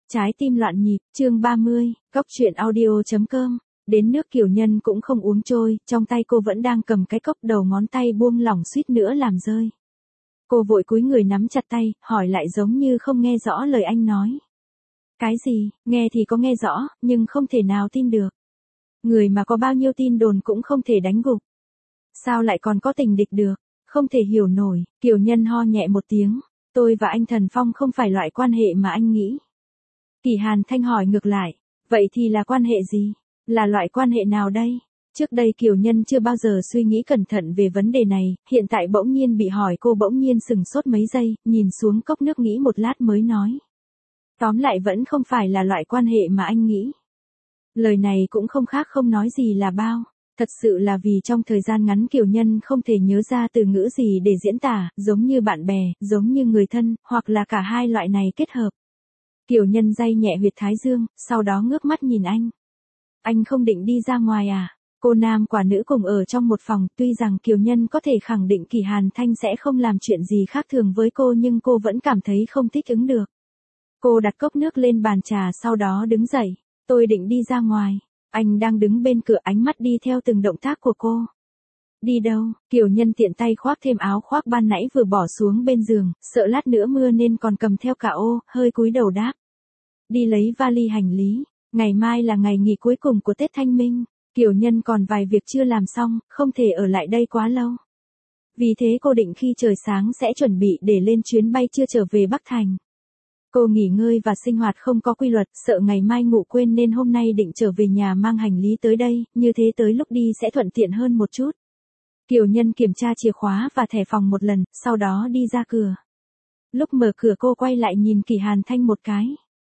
Trái tim loạn nhịp, chương 30, Cóc truyện audio.com. Đến nước Kiều Nhân cũng không uống trôi, trong tay cô vẫn đang cầm cái cốc, đầu ngón tay buông lỏng suýt nữa làm rơi. Cô vội cúi người nắm chặt tay, hỏi lại giống như không nghe rõ lời anh nói. Cái gì, nghe thì có nghe rõ, nhưng không thể nào tin được. Người mà có bao nhiêu tin đồn cũng không thể đánh gục. Sao lại còn có tình địch được, không thể hiểu nổi. Kiều Nhân ho nhẹ một tiếng, tôi và anh Thần Phong không phải loại quan hệ mà anh nghĩ. Kỳ Hàn Thanh hỏi ngược lại, vậy thì là quan hệ gì? Là loại quan hệ nào đây? Trước đây Kiều Nhân chưa bao giờ suy nghĩ cẩn thận về vấn đề này, hiện tại bỗng nhiên bị hỏi cô bỗng nhiên sừng sốt mấy giây, nhìn xuống cốc nước nghĩ một lát mới nói. Tóm lại vẫn không phải là loại quan hệ mà anh nghĩ. Lời này cũng không khác không nói gì là bao. Thật sự là vì trong thời gian ngắn Kiều Nhân không thể nhớ ra từ ngữ gì để diễn tả, giống như bạn bè, giống như người thân, hoặc là cả hai loại này kết hợp. Kiều Nhân day nhẹ huyệt thái dương, sau đó ngước mắt nhìn anh. Anh không định đi ra ngoài à? Cô nam quả nữ cùng ở trong một phòng, tuy rằng Kiều Nhân có thể khẳng định Kỳ Hàn Thanh sẽ không làm chuyện gì khác thường với cô nhưng cô vẫn cảm thấy không thích ứng được. Cô đặt cốc nước lên bàn trà sau đó đứng dậy. Tôi định đi ra ngoài. Anh đang đứng bên cửa, ánh mắt đi theo từng động tác của cô. Đi đâu? Kiều Nhân tiện tay khoác thêm áo khoác ban nãy vừa bỏ xuống bên giường, sợ lát nữa mưa nên còn cầm theo cả ô, hơi cúi đầu đáp. Đi lấy vali hành lý, ngày mai là ngày nghỉ cuối cùng của Tết Thanh Minh, Kiều Nhân còn vài việc chưa làm xong, không thể ở lại đây quá lâu. Vì thế cô định khi trời sáng sẽ chuẩn bị để lên chuyến bay chưa trở về Bắc Thành. Cô nghỉ ngơi và sinh hoạt không có quy luật, sợ ngày mai ngủ quên nên hôm nay định trở về nhà mang hành lý tới đây, như thế tới lúc đi sẽ thuận tiện hơn một chút. Kiều Nhân kiểm tra chìa khóa và thẻ phòng một lần, sau đó đi ra cửa. Lúc mở cửa cô quay lại nhìn Kỳ Hàn Thanh một cái.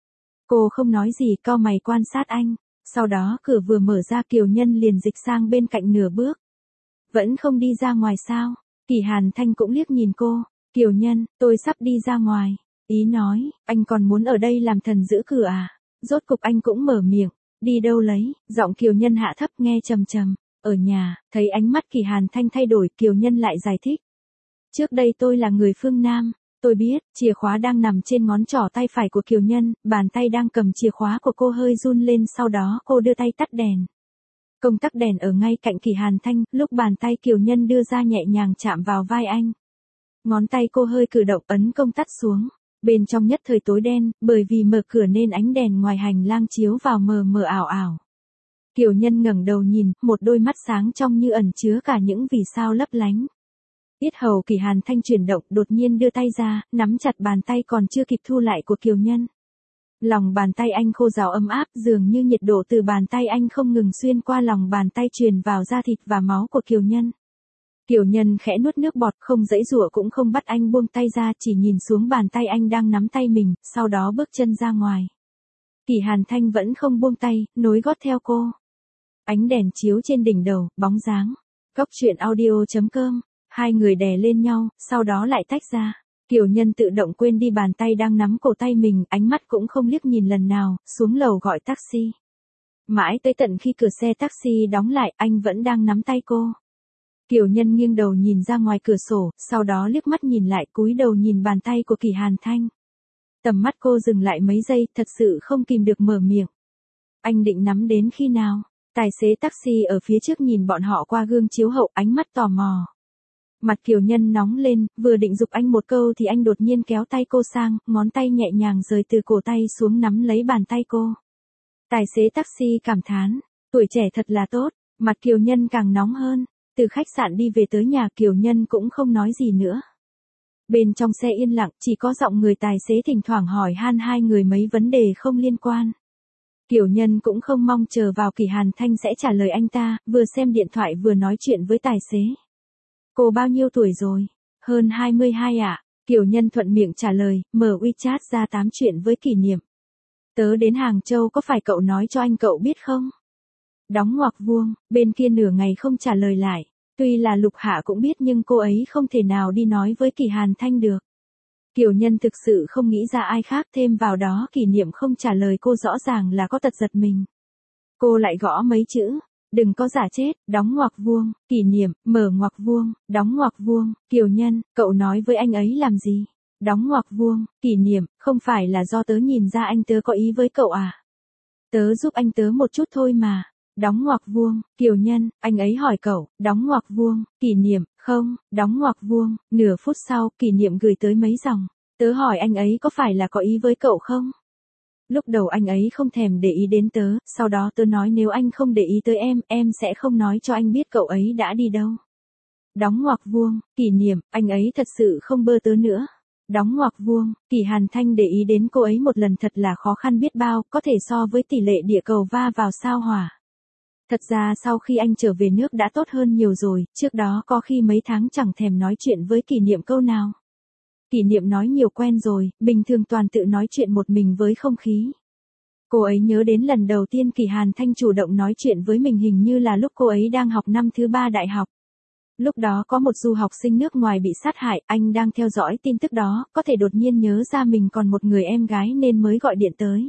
Cô không nói gì, cau mày quan sát anh. Sau đó cửa vừa mở ra Kiều Nhân liền dịch sang bên cạnh nửa bước. Vẫn không đi ra ngoài sao? Kỳ Hàn Thanh cũng liếc nhìn cô. Kiều Nhân, tôi sắp đi ra ngoài. Ý nói, anh còn muốn ở đây làm thần giữ cửa à? Rốt cục anh cũng mở miệng. Đi đâu lấy? Giọng Kiều Nhân hạ thấp nghe trầm trầm. Ở nhà. Thấy ánh mắt Kỳ Hàn Thanh thay đổi, Kiều Nhân lại giải thích. Trước đây tôi là người phương Nam. Tôi biết, chìa khóa đang nằm trên ngón trỏ tay phải của Kiều Nhân, bàn tay đang cầm chìa khóa của cô hơi run lên, sau đó cô đưa tay tắt đèn. Công tắc đèn ở ngay cạnh Kỳ Hàn Thanh, lúc bàn tay Kiều Nhân đưa ra nhẹ nhàng chạm vào vai anh. Ngón tay cô hơi cử động ấn công tắc xuống. Bên trong nhất thời tối đen, bởi vì mở cửa nên ánh đèn ngoài hành lang chiếu vào mờ mờ ảo ảo. Kiều Nhân ngẩng đầu nhìn, một đôi mắt sáng trong như ẩn chứa cả những vì sao lấp lánh. Yết hầu Kỳ Hàn Thanh chuyển động, đột nhiên đưa tay ra, nắm chặt bàn tay còn chưa kịp thu lại của Kiều Nhân. Lòng bàn tay anh khô ráo ấm áp, dường như nhiệt độ từ bàn tay anh không ngừng xuyên qua lòng bàn tay truyền vào da thịt và máu của Kiều Nhân. Kiều Nhân khẽ nuốt nước bọt, không giãy giụa cũng không bắt anh buông tay ra, chỉ nhìn xuống bàn tay anh đang nắm tay mình, sau đó bước chân ra ngoài. Kỳ Hàn Thanh vẫn không buông tay, nối gót theo cô. Ánh đèn chiếu trên đỉnh đầu, bóng dáng. Cóc truyện audio.com. Hai người đè lên nhau, sau đó lại tách ra. Kiều Nhân tự động quên đi bàn tay đang nắm cổ tay mình, ánh mắt cũng không liếc nhìn lần nào, xuống lầu gọi taxi. Mãi tới tận khi cửa xe taxi đóng lại, anh vẫn đang nắm tay cô. Kiều Nhân nghiêng đầu nhìn ra ngoài cửa sổ, sau đó liếc mắt nhìn lại, cúi đầu nhìn bàn tay của Kỳ Hàn Thanh. Tầm mắt cô dừng lại mấy giây, thật sự không kìm được mở miệng. Anh định nắm đến khi nào? Tài xế taxi ở phía trước nhìn bọn họ qua gương chiếu hậu, ánh mắt tò mò. Mặt Kiều Nhân nóng lên, vừa định giục anh một câu thì anh đột nhiên kéo tay cô sang, ngón tay nhẹ nhàng rời từ cổ tay xuống nắm lấy bàn tay cô. Tài xế taxi cảm thán, tuổi trẻ thật là tốt. Mặt Kiều Nhân càng nóng hơn. Từ khách sạn đi về tới nhà, Kiều Nhân cũng không nói gì nữa. Bên trong xe yên lặng, chỉ có giọng người tài xế thỉnh thoảng hỏi han hai người mấy vấn đề không liên quan. Kiều Nhân cũng không mong chờ vào Kỳ Hàn Thanh sẽ trả lời anh ta, vừa xem điện thoại vừa nói chuyện với tài xế. Cô bao nhiêu tuổi rồi? Hơn 22 ạ. Kiều Nhân thuận miệng trả lời, mở WeChat ra tám chuyện với Kỷ Niệm. Tớ đến Hàng Châu, có phải cậu nói cho anh cậu biết không? Đóng ngoặc vuông, bên kia nửa ngày không trả lời lại. Tuy là Lục Hạ cũng biết nhưng cô ấy không thể nào đi nói với Kỳ Hàn Thanh được. Kiều Nhân thực sự không nghĩ ra ai khác, thêm vào đó Kỷ Niệm không trả lời cô rõ ràng là có tật giật mình. Cô lại gõ mấy chữ, đừng có giả chết, đóng ngoặc vuông, Kỷ Niệm, mở ngoặc vuông, đóng ngoặc vuông, Kiều Nhân, cậu nói với anh ấy làm gì? Đóng ngoặc vuông, Kỷ Niệm, không phải là do tớ nhìn ra anh tớ có ý với cậu à? Tớ giúp anh tớ một chút thôi mà. Đóng ngoặc vuông, Kiều Nhân, anh ấy hỏi cậu, đóng ngoặc vuông, Kỷ Niệm, không, đóng ngoặc vuông, nửa phút sau, Kỷ Niệm gửi tới mấy dòng. Tớ hỏi anh ấy có phải là có ý với cậu không? Lúc đầu anh ấy không thèm để ý đến tớ, sau đó tớ nói nếu anh không để ý tới em sẽ không nói cho anh biết cậu ấy đã đi đâu. Đóng ngoặc vuông, Kỷ Niệm, anh ấy thật sự không bơ tớ nữa. Đóng ngoặc vuông, Kỷ Hàn Thanh để ý đến cô ấy một lần thật là khó khăn biết bao, có thể so với tỷ lệ địa cầu va vào sao hỏa. Thật ra sau khi anh trở về nước đã tốt hơn nhiều rồi, trước đó có khi mấy tháng chẳng thèm nói chuyện với Kỷ Niệm câu nào. Kỷ Niệm nói nhiều quen rồi, bình thường toàn tự nói chuyện một mình với không khí. Cô ấy nhớ đến lần đầu tiên Kỷ Hàn Thanh chủ động nói chuyện với mình hình như là lúc cô ấy đang học năm thứ 3 đại học. Lúc đó có một du học sinh nước ngoài bị sát hại, anh đang theo dõi tin tức đó, có thể đột nhiên nhớ ra mình còn một người em gái nên mới gọi điện tới.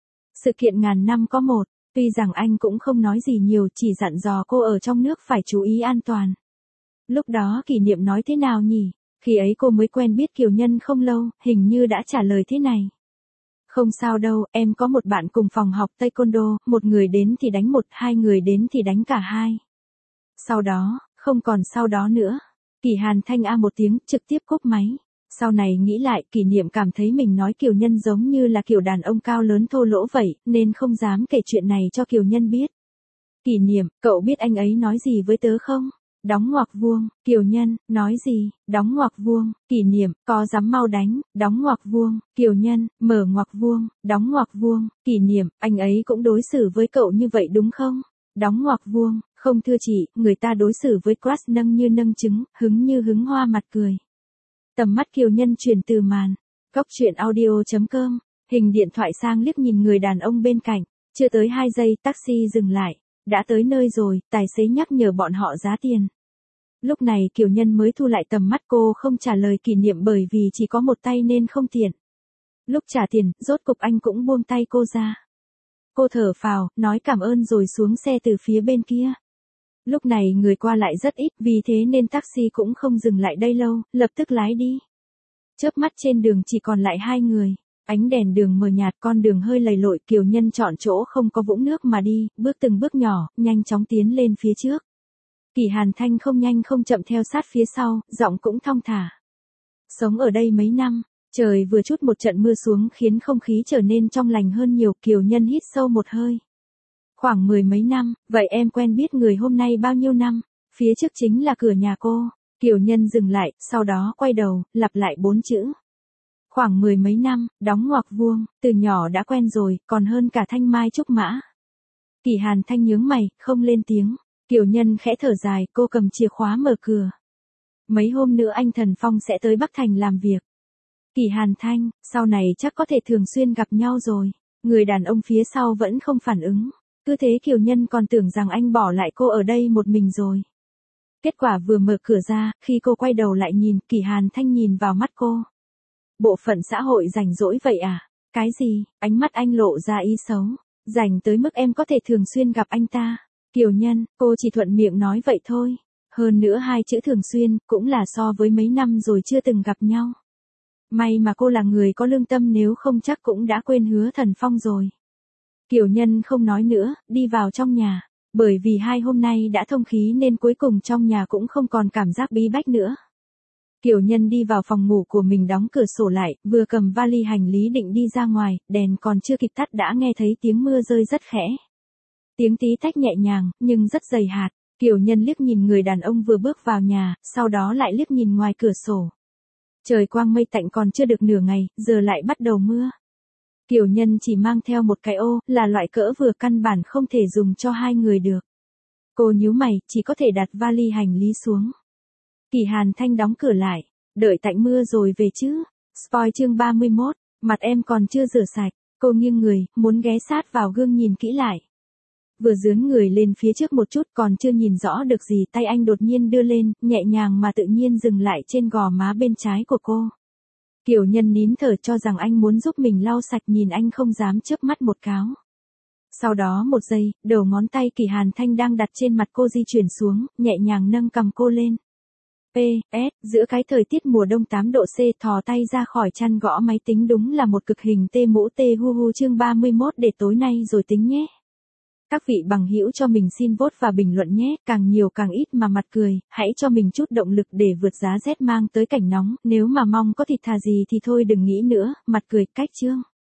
Sự kiện ngàn năm có một, tuy rằng anh cũng không nói gì nhiều, chỉ dặn dò cô ở trong nước phải chú ý an toàn. Lúc đó Kỷ Niệm nói thế nào nhỉ? Khi ấy cô mới quen biết Kiều Nhân không lâu, hình như đã trả lời thế này. Không sao đâu, em có một bạn cùng phòng học taekwondo, một người đến thì đánh một, hai người đến thì đánh cả hai. Sau đó, không còn sau đó nữa. Kỷ Hàn Thanh a một tiếng, trực tiếp cúp máy. Sau này nghĩ lại, Kỷ Niệm cảm thấy mình nói Kiều Nhân giống như là kiểu đàn ông cao lớn thô lỗ vậy, nên không dám kể chuyện này cho Kiều Nhân biết. Kỷ Niệm, cậu biết anh ấy nói gì với tớ không? Đóng ngoặc vuông, Kiều Nhân, nói gì? Đóng ngoặc vuông, Kỷ Niệm, có dám mau đánh, đóng ngoặc vuông, Kiều Nhân, mở ngoặc vuông, đóng ngoặc vuông, Kỷ Niệm, anh ấy cũng đối xử với cậu như vậy đúng không? Đóng ngoặc vuông, không thưa chị, người ta đối xử với crush nâng như nâng trứng, hứng như hứng hoa mặt cười. Tầm mắt Kiều Nhân chuyển từ màn. Cóc truyện audio.com, hình điện thoại sang liếc nhìn người đàn ông bên cạnh, chưa tới 2 giây taxi dừng lại. Đã tới nơi rồi, tài xế nhắc nhở bọn họ giá tiền. Lúc này Kiều Nhân mới thu lại tầm mắt, cô không trả lời Kỷ Niệm bởi vì chỉ có một tay nên không tiện. Lúc trả tiền, rốt cục anh cũng buông tay cô ra. Cô thở phào, nói cảm ơn rồi xuống xe từ phía bên kia. Lúc này người qua lại rất ít, vì thế nên taxi cũng không dừng lại đây lâu, lập tức lái đi. Chớp mắt trên đường chỉ còn lại 2 người. Ánh đèn đường mờ nhạt, con đường hơi lầy lội, Kiều Nhân chọn chỗ không có vũng nước mà đi, bước từng bước nhỏ, nhanh chóng tiến lên phía trước. Kỷ Hàn Thanh không nhanh không chậm theo sát phía sau, giọng cũng thong thả. Sống ở đây mấy năm, trời vừa chút một trận mưa xuống khiến không khí trở nên trong lành hơn nhiều, Kiều Nhân hít sâu một hơi. Khoảng 10 mấy năm, vậy em quen biết người hôm nay bao nhiêu năm? Phía trước chính là cửa nhà cô. Kiều Nhân dừng lại, sau đó quay đầu, lặp lại 4 chữ. Khoảng 10 mấy năm, đóng ngoặc vuông, từ nhỏ đã quen rồi, còn hơn cả thanh mai trúc mã. Kỷ Hàn Thanh nhướng mày, không lên tiếng. Kiều Nhân khẽ thở dài, cô cầm chìa khóa mở cửa. Mấy hôm nữa anh Thần Phong sẽ tới Bắc Thành làm việc. Kỷ Hàn Thanh, sau này chắc có thể thường xuyên gặp nhau rồi. Người đàn ông phía sau vẫn không phản ứng. Cứ thế Kiều Nhân còn tưởng rằng anh bỏ lại cô ở đây một mình rồi. Kết quả vừa mở cửa ra, khi cô quay đầu lại nhìn, Kỷ Hàn Thanh nhìn vào mắt cô. Bộ phận xã hội rảnh rỗi vậy à? Cái gì? Ánh mắt anh lộ ra ý xấu. Rảnh tới mức em có thể thường xuyên gặp anh ta. Kiều Nhân, cô chỉ thuận miệng nói vậy thôi. Hơn nữa 2 chữ thường xuyên, cũng là so với mấy năm rồi chưa từng gặp nhau. May mà cô là người có lương tâm, nếu không chắc cũng đã quên Hứa Thần Phong rồi. Kiều Nhân không nói nữa, đi vào trong nhà. Bởi vì 2 hôm nay đã thông khí nên cuối cùng trong nhà cũng không còn cảm giác bí bách nữa. Kiều Nhân đi vào phòng ngủ của mình, đóng cửa sổ lại, vừa cầm vali hành lý định đi ra ngoài, đèn còn chưa kịp tắt đã nghe thấy tiếng mưa rơi rất khẽ. Tiếng tí tách nhẹ nhàng, nhưng rất dày hạt. Kiều Nhân liếc nhìn người đàn ông vừa bước vào nhà, sau đó lại liếc nhìn ngoài cửa sổ. Trời quang mây tạnh, còn chưa được nửa ngày, giờ lại bắt đầu mưa. Kiều Nhân chỉ mang theo một cái ô, là loại cỡ vừa, căn bản không thể dùng cho 2 người được. Cô nhíu mày, chỉ có thể đặt vali hành lý xuống. Kỷ Hàn Thanh đóng cửa lại, đợi tạnh mưa rồi về chứ. Spoil chương 31, mặt em còn chưa rửa sạch. Cô nghiêng người, muốn ghé sát vào gương nhìn kỹ lại. Vừa dướn người lên phía trước một chút, còn chưa nhìn rõ được gì, tay anh đột nhiên đưa lên, nhẹ nhàng mà tự nhiên dừng lại trên gò má bên trái của cô. Kiều Nhân nín thở cho rằng anh muốn giúp mình lau sạch, nhìn anh không dám chớp mắt một cái. Sau đó 1 giây, đầu ngón tay Kỷ Hàn Thanh đang đặt trên mặt cô di chuyển xuống, nhẹ nhàng nâng cằm cô lên. PS, giữa cái thời tiết mùa đông 8 độ C thò tay ra khỏi chăn gõ máy tính đúng là một cực hình tê mũ tê hu hu chương 31 để tối nay rồi tính nhé. Các vị bằng hữu cho mình xin vote và bình luận nhé, càng nhiều càng ít mà mặt cười, hãy cho mình chút động lực để vượt giá rét mang tới cảnh nóng, nếu mà mong có thịt thà gì thì thôi đừng nghĩ nữa, mặt cười, cách chương.